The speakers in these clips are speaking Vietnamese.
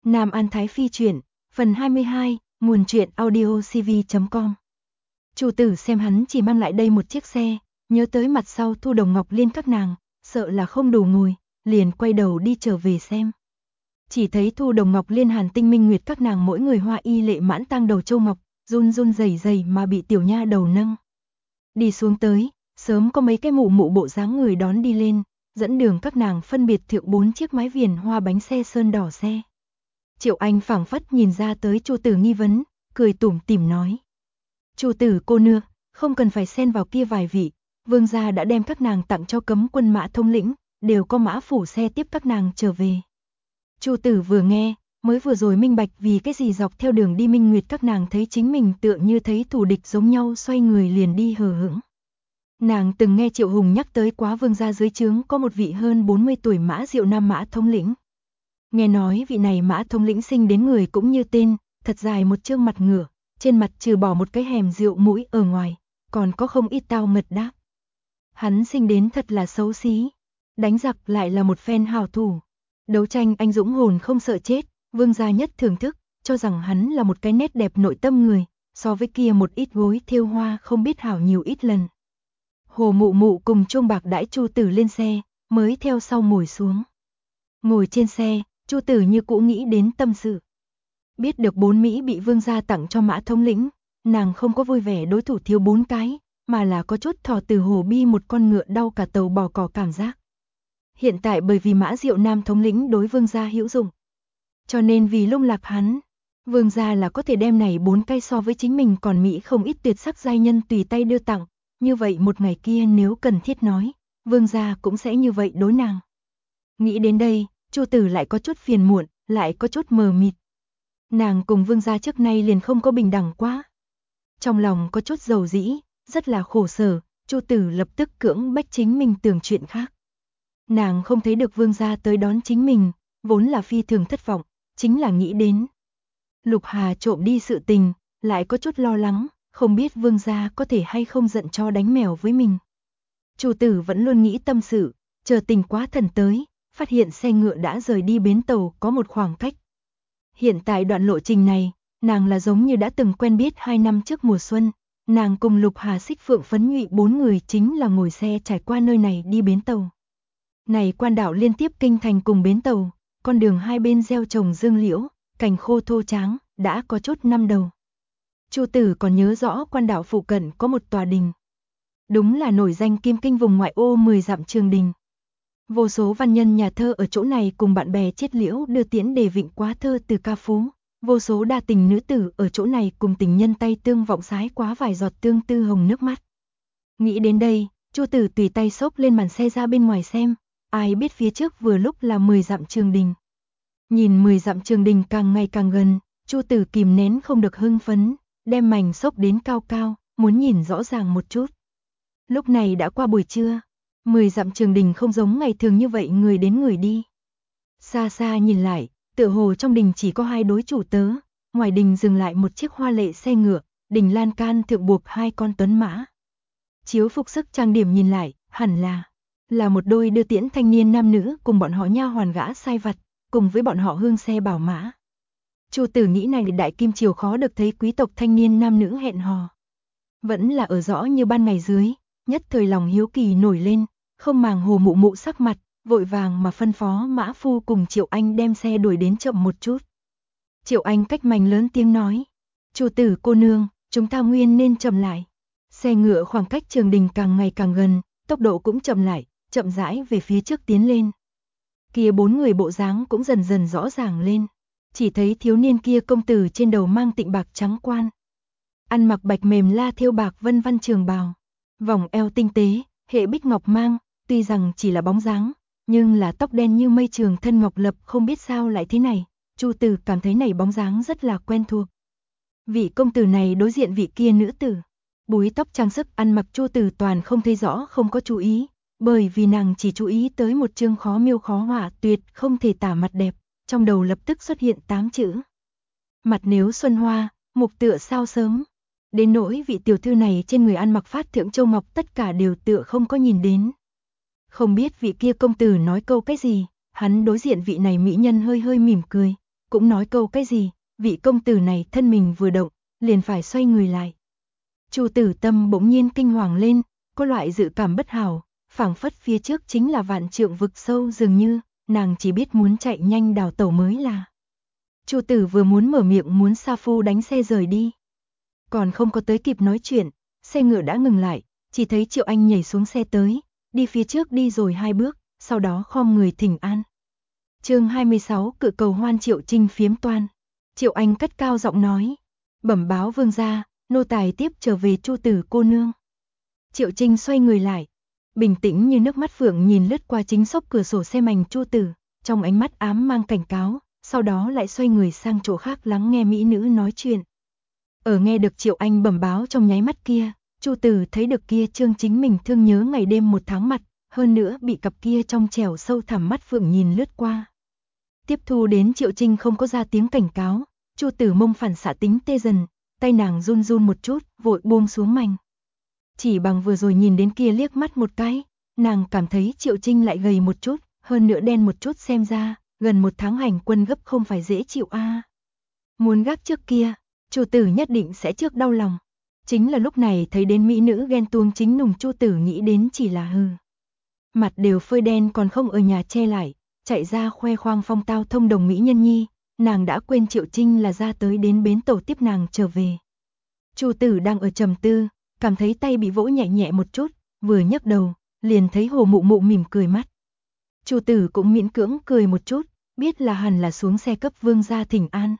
Nam An Thái Phi truyện, phần 22, nguồn truyện audio cv.com. Chủ tử xem hắn chỉ mang lại đây một chiếc xe, nhớ tới mặt sau Thu Đồng Ngọc Liên các nàng, sợ là không đủ ngồi, liền quay đầu đi trở về xem. Chỉ thấy Thu Đồng Ngọc Liên Hàn Tinh Minh Nguyệt các nàng mỗi người hoa y lệ mãn tang đầu châu ngọc, run run rẩy rẩy mà bị tiểu nha đầu nâng đi xuống tới, sớm có mấy cái mụ mụ bộ dáng người đón đi lên, dẫn đường các nàng phân biệt thượng 4 chiếc mái viền hoa bánh xe sơn đỏ xe. Triệu Anh phảng phất nhìn ra tới Chu Tử nghi vấn, cười tủm tỉm nói: "Chu Tử cô nương, không cần phải xen vào kia vài vị, vương gia đã đem các nàng tặng cho cấm quân mã thống lĩnh, đều có mã phủ xe tiếp các nàng trở về." Chu Tử vừa nghe, mới vừa rồi minh bạch vì cái gì dọc theo đường đi Minh Nguyệt các nàng thấy chính mình tựa như thấy thù địch giống nhau, xoay người liền đi hờ hững. Nàng từng nghe Triệu Hùng nhắc tới quá vương gia dưới trướng có một vị hơn 40 tuổi mã Diệu Nam mã thống lĩnh. Nghe nói vị này mã thống lĩnh sinh đến người cũng như tên, thật dài một trương mặt ngựa, trên mặt trừ bỏ một cái hèm rượu mũi ở ngoài, còn có không ít tao mật đáp. Hắn sinh đến thật là xấu xí, đánh giặc lại là một phen hào thủ, đấu tranh anh dũng hồn không sợ chết, vương gia nhất thưởng thức, cho rằng hắn là một cái nét đẹp nội tâm người, so với kia một ít gối thêu hoa không biết hảo nhiều ít lần. Hồ Mụ Mụ cùng Chuông Bạc đãi Chu Tử lên xe, mới theo sau ngồi xuống. Ngồi trên xe, Chu Tử như cũ nghĩ đến tâm sự. Biết được 4 Mỹ bị vương gia tặng cho mã thống lĩnh, nàng không có vui vẻ đối thủ thiếu 4 cái, mà là có chút thò từ hồ bi một con ngựa đau cả tàu bò cỏ cảm giác. Hiện tại bởi vì mã Diệu Nam thống lĩnh đối vương gia hữu dụng, cho nên vì lung lạc hắn, vương gia là có thể đem này 4 cái so với chính mình còn Mỹ không ít tuyệt sắc giai nhân tùy tay đưa tặng, như vậy một ngày kia nếu cần thiết nói, vương gia cũng sẽ như vậy đối nàng. Nghĩ đến đây, Chu Tử lại có chút phiền muộn, lại có chút mờ mịt. Nàng cùng vương gia trước nay liền không có bình đẳng quá. Trong lòng có chút dầu dĩ, rất là khổ sở, Chu Tử lập tức cưỡng bách chính mình tưởng chuyện khác. Nàng không thấy được vương gia tới đón chính mình, vốn là phi thường thất vọng, chính là nghĩ đến Lục Hà trộm đi sự tình, lại có chút lo lắng, không biết vương gia có thể hay không giận cho đánh mèo với mình. Chu Tử vẫn luôn nghĩ tâm sự, chờ Tình Quá Thần tới, phát hiện xe ngựa đã rời đi bến tàu có một khoảng cách. Hiện tại đoạn lộ trình này, nàng là giống như đã từng quen biết 2 năm trước mùa xuân, nàng cùng Lục Hà Xích Phượng Phấn Nhụy 4 người chính là ngồi xe trải qua nơi này đi bến tàu. Này quan đảo liên tiếp kinh thành cùng bến tàu, con đường hai bên gieo trồng dương liễu, cành khô thô tráng, đã có chút năm đầu. Chu Tử còn nhớ rõ quan đảo phụ cận có một tòa đình. Đúng là nổi danh kim kinh vùng ngoại ô 10 dặm Trường Đình. Vô số văn nhân nhà thơ ở chỗ này cùng bạn bè chết liễu đưa tiễn đề vịnh quá thơ từ ca phú, vô số đa tình nữ tử ở chỗ này cùng tình nhân tay tương vọng sái quá vài giọt tương tư hồng nước mắt. Nghĩ đến đây, Chu Tử tùy tay xốc lên màn xe ra bên ngoài xem, ai biết phía trước vừa lúc là 10 dặm Trường Đình. Nhìn 10 dặm Trường Đình càng ngày càng gần, Chu Tử kìm nén không được hưng phấn, đem mảnh xốc đến cao cao, muốn nhìn rõ ràng một chút. Lúc này đã qua buổi trưa, 10 dặm Trường Đình không giống ngày thường như vậy người đến người đi. Xa xa nhìn lại, tựa hồ trong đình chỉ có 2 đối chủ tớ, ngoài đình dừng lại một chiếc hoa lệ xe ngựa, đình lan can thượng buộc 2 con tuấn mã. Chiếu phục sức trang điểm nhìn lại, hẳn là một đôi đưa tiễn thanh niên nam nữ cùng bọn họ nha hoàn gã sai vặt, cùng với bọn họ hương xe bảo mã. Chu Tử nghĩ này đại kim triều khó được thấy quý tộc thanh niên nam nữ hẹn hò. Vẫn là ở rõ như ban ngày dưới, nhất thời lòng hiếu kỳ nổi lên, không màng Hồ Mụ Mụ sắc mặt, vội vàng mà phân phó mã phu cùng Triệu Anh đem xe đuổi đến chậm một chút. Triệu Anh cách mảnh lớn tiếng nói: "Chu Tử cô nương, chúng ta nguyên nên chậm lại." Xe ngựa khoảng cách Trường Đình càng ngày càng gần, tốc độ cũng chậm lại, chậm rãi về phía trước tiến lên. Kia 4 người bộ dáng cũng dần dần rõ ràng lên. Chỉ thấy thiếu niên kia công tử trên đầu mang tịnh bạc trắng quan, ăn mặc bạch mềm la thêu bạc vân văn trường bào, vòng eo tinh tế, hệ bích ngọc mang, tuy rằng chỉ là bóng dáng, nhưng là tóc đen như mây trường thân ngọc lập không biết sao lại thế này, Chu Tử cảm thấy này bóng dáng rất là quen thuộc. Vị công tử này đối diện vị kia nữ tử, búi tóc trang sức ăn mặc Chu Tử toàn không thấy rõ không có chú ý, bởi vì nàng chỉ chú ý tới một chương khó miêu khó họa tuyệt không thể tả mặt đẹp. Trong đầu lập tức xuất hiện 8 chữ. Mặt nếu xuân hoa, mục tựa sao sớm. Đến nỗi vị tiểu thư này trên người ăn mặc phát thượng châu ngọc tất cả đều tựa không có nhìn đến. Không biết vị kia công tử nói câu cái gì, hắn đối diện vị này mỹ nhân hơi hơi mỉm cười, cũng nói câu cái gì, vị công tử này thân mình vừa động, liền phải xoay người lại. Chu Tử tâm bỗng nhiên kinh hoàng lên, có loại dự cảm bất hảo, phảng phất phía trước chính là vạn trượng vực sâu dường như, nàng chỉ biết muốn chạy nhanh đào tẩu mới là. Chu Tử vừa muốn mở miệng muốn sa phu đánh xe rời đi. Còn không có tới kịp nói chuyện, xe ngựa đã ngừng lại, chỉ thấy Triệu Anh nhảy xuống xe tới, đi phía trước đi rồi 2 bước, sau đó khom người thỉnh an. Chương 26 cự cầu hoan Triệu Trinh phiếm toan. Triệu Anh cất cao giọng nói, bẩm báo vương gia, nô tài tiếp trở về Chu Tử cô nương. Triệu Trinh xoay người lại, bình tĩnh như nước mắt phượng nhìn lướt qua chính xốc cửa sổ xe mảnh Chu Tử, trong ánh mắt ám mang cảnh cáo, sau đó lại xoay người sang chỗ khác lắng nghe mỹ nữ nói chuyện. Ở nghe được Triệu Anh bẩm báo trong nháy mắt kia, Chu Tử thấy được kia trương chính mình thương nhớ ngày đêm một tháng mặt, hơn nữa bị cặp kia trong trẻo sâu thẳm mắt phượng nhìn lướt qua. Tiếp thu đến Triệu Trinh không có ra tiếng cảnh cáo, Chu Tử mông phản xạ tính tê dần, tay nàng run run một chút, vội buông xuống mảnh. Chỉ bằng vừa rồi nhìn đến kia liếc mắt một cái, nàng cảm thấy Triệu Trinh lại gầy một chút, hơn nữa đen một chút, xem ra, gần 1 tháng hành quân gấp không phải dễ chịu a. Muốn gác trước kia, Chu Tử nhất định sẽ trước đau lòng. Chính là lúc này thấy đến mỹ nữ ghen tuông chính nùng, Chu Tử nghĩ đến chỉ là hừ. Mặt đều phơi đen còn không ở nhà che lại, chạy ra khoe khoang phong tao thông đồng mỹ nhân nhi, nàng đã quên Triệu Trinh là ra tới đến bến tàu tiếp nàng trở về. Chu Tử đang ở trầm tư, cảm thấy tay bị vỗ nhẹ nhẹ một chút, vừa nhấc đầu, liền thấy Hồ Mụ Mụ mỉm cười mắt. Chu Tử cũng miễn cưỡng cười một chút, biết là hẳn là xuống xe cấp vương gia thỉnh an.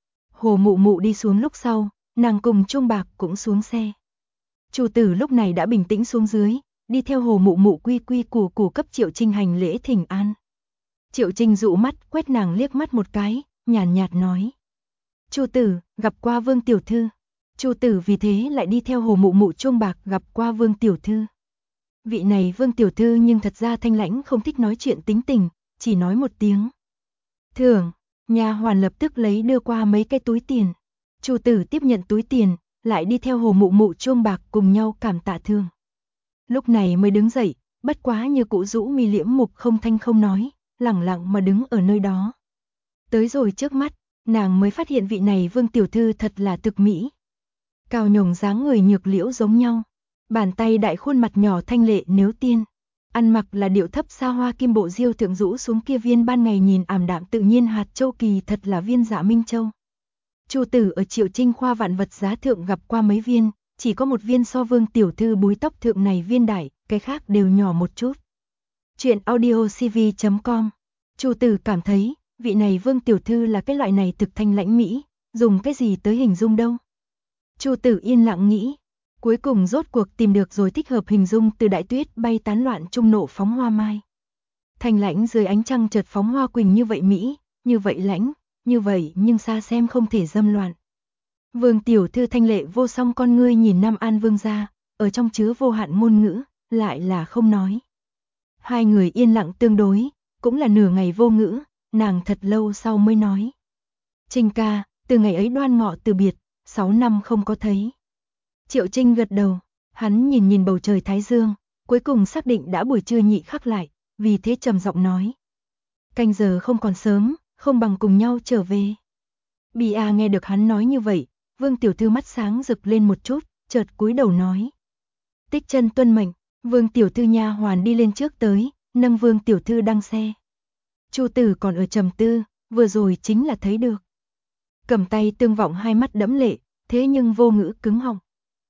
Hồ Mụ Mụ đi xuống lúc sau, nàng cùng Trung Bạc cũng xuống xe. Chu Tử lúc này đã bình tĩnh xuống dưới, đi theo Hồ Mụ Mụ quy quy củ củ cấp Triệu Trinh hành lễ thỉnh an. Triệu Trinh dụ mắt quét nàng liếc mắt một cái, nhàn nhạt nói: Chu Tử, gặp qua Vương tiểu thư. Chu Tử vì thế lại đi theo Hồ Mụ Mụ Trung Bạc gặp qua Vương tiểu thư. Vị này Vương tiểu thư nhưng thật ra thanh lãnh, không thích nói chuyện tính tình, chỉ nói một tiếng thưởng. Nha hoàn lập tức lấy đưa qua mấy cái túi tiền. Chu Tử tiếp nhận túi tiền, lại đi theo Hồ Mụ Mụ Trung Bạc cùng nhau cảm tạ thương. Lúc này mới đứng dậy, bất quá như cũ rũ mi liễm mục không thanh không nói, lẳng lặng mà đứng ở nơi đó. Tới rồi trước mắt, nàng mới phát hiện vị này Vương tiểu thư thật là thực mỹ. Cao nhồng dáng người nhược liễu giống nhau, bàn tay đại khuôn mặt nhỏ thanh lệ nếu tiên. Ăn mặc là điệu thấp xa hoa kim bộ diêu thượng rũ xuống kia viên ban ngày nhìn ảm đạm tự nhiên hạt châu kỳ thật là viên Dạ Minh Châu. Chu Tử ở Triệu Trinh khoa vạn vật giá thượng gặp qua mấy viên, chỉ có một viên so Vương tiểu thư búi tóc thượng này viên đại, cái khác đều nhỏ một chút. Chuyện audiocv.com. Chu Tử cảm thấy, vị này Vương tiểu thư là cái loại này thực thanh lãnh mỹ, dùng cái gì tới hình dung đâu. Chu Tử yên lặng nghĩ, cuối cùng rốt cuộc tìm được rồi thích hợp hình dung, từ đại tuyết bay tán loạn trung nộ phóng hoa mai. Thanh lãnh dưới ánh trăng chợt phóng hoa quỳnh như vậy mỹ, như vậy lãnh, như vậy nhưng xa xem không thể dâm loạn. Vương tiểu thư thanh lệ vô song con ngươi nhìn Nam An vương gia, ở trong chứa vô hạn ngôn ngữ, lại là không nói. Hai người yên lặng tương đối, cũng là nửa ngày vô ngữ, nàng thật lâu sau mới nói: Trinh ca, từ ngày ấy Đoan Ngọ từ biệt, 6 năm không có thấy. Triệu Trinh gật đầu, hắn nhìn nhìn bầu trời thái dương, cuối cùng xác định đã buổi trưa nhị khắc lại, vì thế trầm giọng nói: canh giờ không còn sớm, không bằng cùng nhau trở về. Bia nghe được hắn nói như vậy, Vương tiểu thư mắt sáng rực lên một chút, chợt cúi đầu nói: tích chân tuân mệnh. Vương tiểu thư nha hoàn đi lên trước tới, nâng Vương tiểu thư đăng xe. Chu Tử còn ở trầm tư, vừa rồi chính là thấy được. Cầm tay Tương Vọng hai mắt đẫm lệ, thế nhưng vô ngữ cứng họng.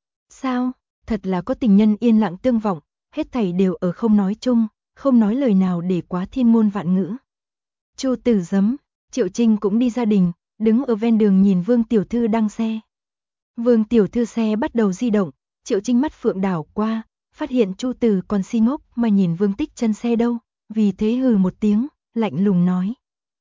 Sao, thật là có tình nhân yên lặng Tương Vọng, hết thảy đều ở không nói chung, không nói lời nào để quá thiên ngôn vạn ngữ. Chu Tử giấm, Triệu Trinh cũng đi gia đình, đứng ở ven đường nhìn Vương tiểu thư đăng xe. Vương tiểu thư xe bắt đầu di động, Triệu Trinh mắt phượng đảo qua, phát hiện Chu Tử còn si ngốc mà nhìn Vương Tích Chân xe đâu, vì thế hừ một tiếng, lạnh lùng nói: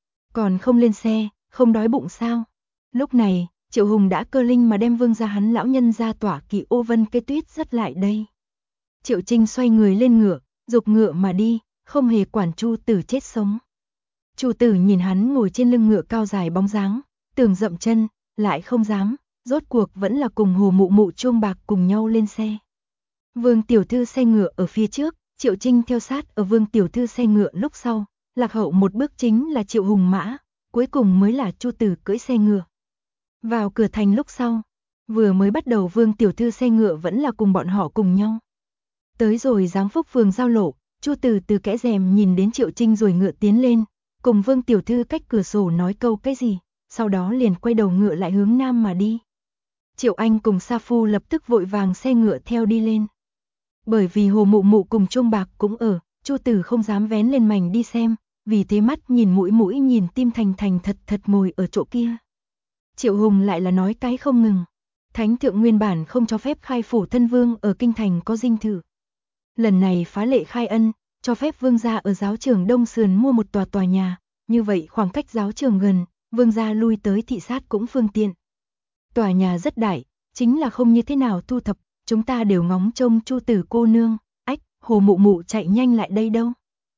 còn không lên xe, không đói bụng sao? Lúc này, Triệu Hùng đã cơ linh mà đem Vương gia hắn lão nhân ra tỏa kỵ ô vân cây tuyết rất lại đây. Triệu Trinh xoay người lên ngựa, dục ngựa mà đi, không hề quản Chu Tử chết sống. Chu Tử nhìn hắn ngồi trên lưng ngựa cao dài bóng dáng, tưởng dậm chân, lại không dám, rốt cuộc vẫn là cùng Hồ Mụ Mụ Chuông Bạc cùng nhau lên xe. Vương tiểu thư xe ngựa ở phía trước, Triệu Trinh theo sát ở Vương tiểu thư xe ngựa lúc sau, lạc hậu một bước chính là Triệu Hùng mã, cuối cùng mới là Chu Tử cưỡi xe ngựa. Vào cửa thành lúc sau, vừa mới bắt đầu Vương tiểu thư xe ngựa vẫn là cùng bọn họ cùng nhau. Tới rồi Giáng Phúc phường giao lộ, Chu Tử từ kẽ rèm nhìn đến Triệu Trinh rồi ngựa tiến lên, cùng Vương tiểu thư cách cửa sổ nói câu cái gì, sau đó liền quay đầu ngựa lại hướng nam mà đi. Triệu Anh cùng Sa Phu lập tức vội vàng xe ngựa theo đi lên. Bởi vì Hồ Mụ Mụ cùng Trung Bạc cũng ở, Chu Tử không dám vén lên mảnh đi xem, vì thế mắt nhìn mũi nhìn tim thành thật ngồi ở chỗ kia. Triệu Hùng lại là nói cái không ngừng. Thánh thượng nguyên bản không cho phép khai phủ thân vương ở kinh thành có dinh thự. Lần này phá lệ khai ân, cho phép vương gia ở giáo trường Đông Sườn mua một tòa nhà, như vậy khoảng cách giáo trường gần, vương gia lui tới thị sát cũng phương tiện. Tòa nhà rất đại, chính là không như thế nào thu thập, chúng ta đều ngóng trông Chu Tử cô nương. Ách, Hồ Mụ Mụ chạy nhanh lại đây đâu.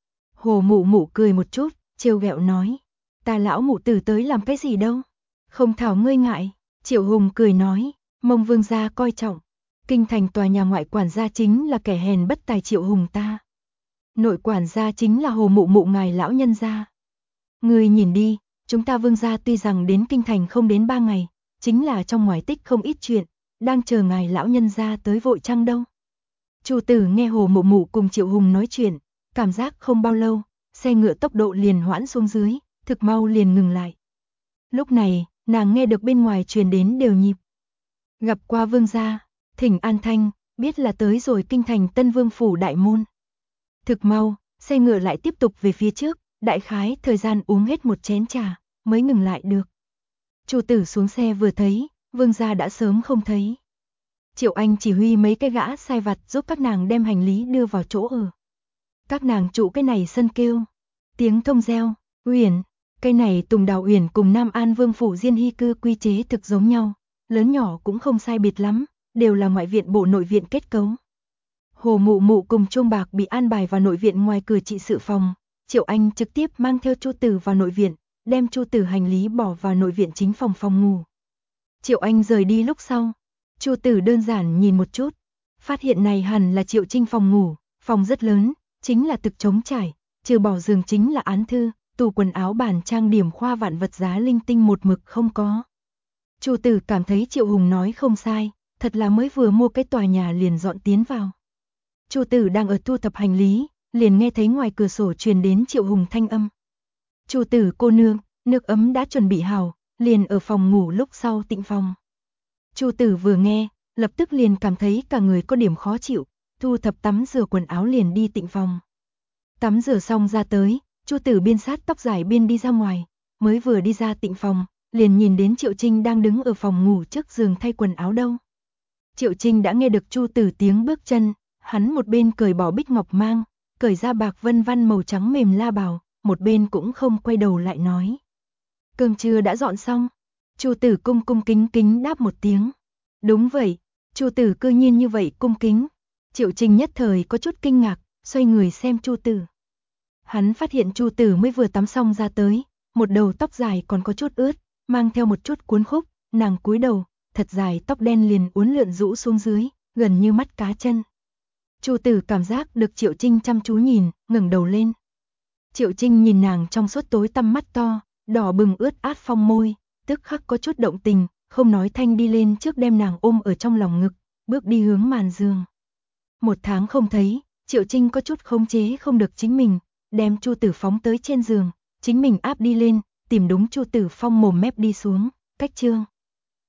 Hồ Mụ Mụ cười một chút, trêu ghẹo nói, ta lão mụ tử tới làm cái gì đâu, không thảo ngươi ngại. Triệu Hùng cười nói, mong vương gia coi trọng. Kinh thành tòa nhà ngoại quản gia chính là kẻ hèn bất tài Triệu Hùng ta. Nội quản gia chính là Hồ Mụ Mụ ngài lão nhân gia. Ngươi nhìn đi, chúng ta vương gia tuy rằng đến kinh thành không đến 3 ngày, chính là trong ngoài tích không ít chuyện, đang chờ ngài lão nhân gia tới vội chăng đâu. Chu Tử nghe Hồ Mụ Mụ cùng Triệu Hùng nói chuyện, cảm giác không bao lâu, xe ngựa tốc độ liền hoãn xuống dưới, thực mau liền ngừng lại. Lúc này, nàng nghe được bên ngoài truyền đến đều nhịp. Gặp qua vương gia, thỉnh an thanh, biết là tới rồi kinh thành Tân Vương phủ đại môn. Thực mau, xe ngựa lại tiếp tục về phía trước, đại khái thời gian uống hết một chén trà, mới ngừng lại được. Chu Tử xuống xe vừa thấy, vương gia đã sớm không thấy. Triệu Anh chỉ huy mấy cái gã sai vặt giúp các nàng đem hành lý đưa vào chỗ ở. Các nàng trụ cái này sân kêu, tiếng thông reo, Uyển, cây này Tùng Đào Uyển cùng Nam An Vương phủ Diên Hy cư quy chế thực giống nhau, lớn nhỏ cũng không sai biệt lắm, đều là ngoại viện bộ nội viện kết cấu. Hồ Mụ Mụ cùng Trung Bạc bị an bài vào nội viện ngoài cửa trị sự phòng, Triệu Anh trực tiếp mang theo Chu Tử vào nội viện, đem Chu Tử hành lý bỏ vào nội viện chính phòng ngủ. Triệu Anh rời đi lúc sau, Chu Tử đơn giản nhìn một chút, phát hiện này hẳn là Triệu Trinh phòng ngủ, phòng rất lớn, chính là thực trống trải, trừ bỏ giường chính là án thư, tủ quần áo bàn trang điểm khoa vạn vật giá linh tinh một mực không có. Chu Tử cảm thấy Triệu Hùng nói không sai, thật là mới vừa mua cái tòa nhà liền dọn tiến vào. Chu Tử đang ở thu thập hành lý, liền nghe thấy ngoài cửa sổ truyền đến Triệu Hùng thanh âm. Chu Tử cô nương, nước ấm đã chuẩn bị hảo, liền ở phòng ngủ lúc sau tịnh phòng. Chu Tử vừa nghe, lập tức liền cảm thấy cả người có điểm khó chịu, thu thập tắm rửa quần áo liền đi tịnh phòng. Tắm rửa xong ra tới, Chu Tử biên sát tóc dài biên đi ra ngoài, mới vừa đi ra tịnh phòng, liền nhìn đến Triệu Trinh đang đứng ở phòng ngủ trước giường thay quần áo đâu. Triệu Trinh đã nghe được Chu Tử tiếng bước chân, hắn một bên cởi bỏ bích ngọc mang, cởi ra bạc vân văn màu trắng mềm la bào, một bên cũng không quay đầu lại nói. Cơm trưa đã dọn xong. Chu Tử cung kính đáp một tiếng. Đúng vậy, Chu Tử cư nhiên như vậy cung kính. Triệu Trinh nhất thời có chút kinh ngạc, xoay người xem Chu Tử. Hắn phát hiện Chu Tử mới vừa tắm xong ra tới, một đầu tóc dài còn có chút ướt, mang theo một chút cuốn khúc, nàng cúi đầu, thật dài tóc đen liền uốn lượn rũ xuống dưới, gần như mắt cá chân. Chu Tử cảm giác được Triệu Trinh chăm chú nhìn, ngẩng đầu lên. Triệu Trinh nhìn nàng trong suốt tối tăm mắt to, đỏ bừng ướt át phong môi, tức khắc có chút động tình, không nói thanh đi lên trước đem nàng ôm ở trong lòng ngực, bước đi hướng màn giường. 1 tháng không thấy, Triệu Trinh có chút khống chế không được chính mình, đem Chu Tử phóng tới trên giường, chính mình áp đi lên, tìm đúng Chu Tử Phong mồm mép đi xuống, cách chương.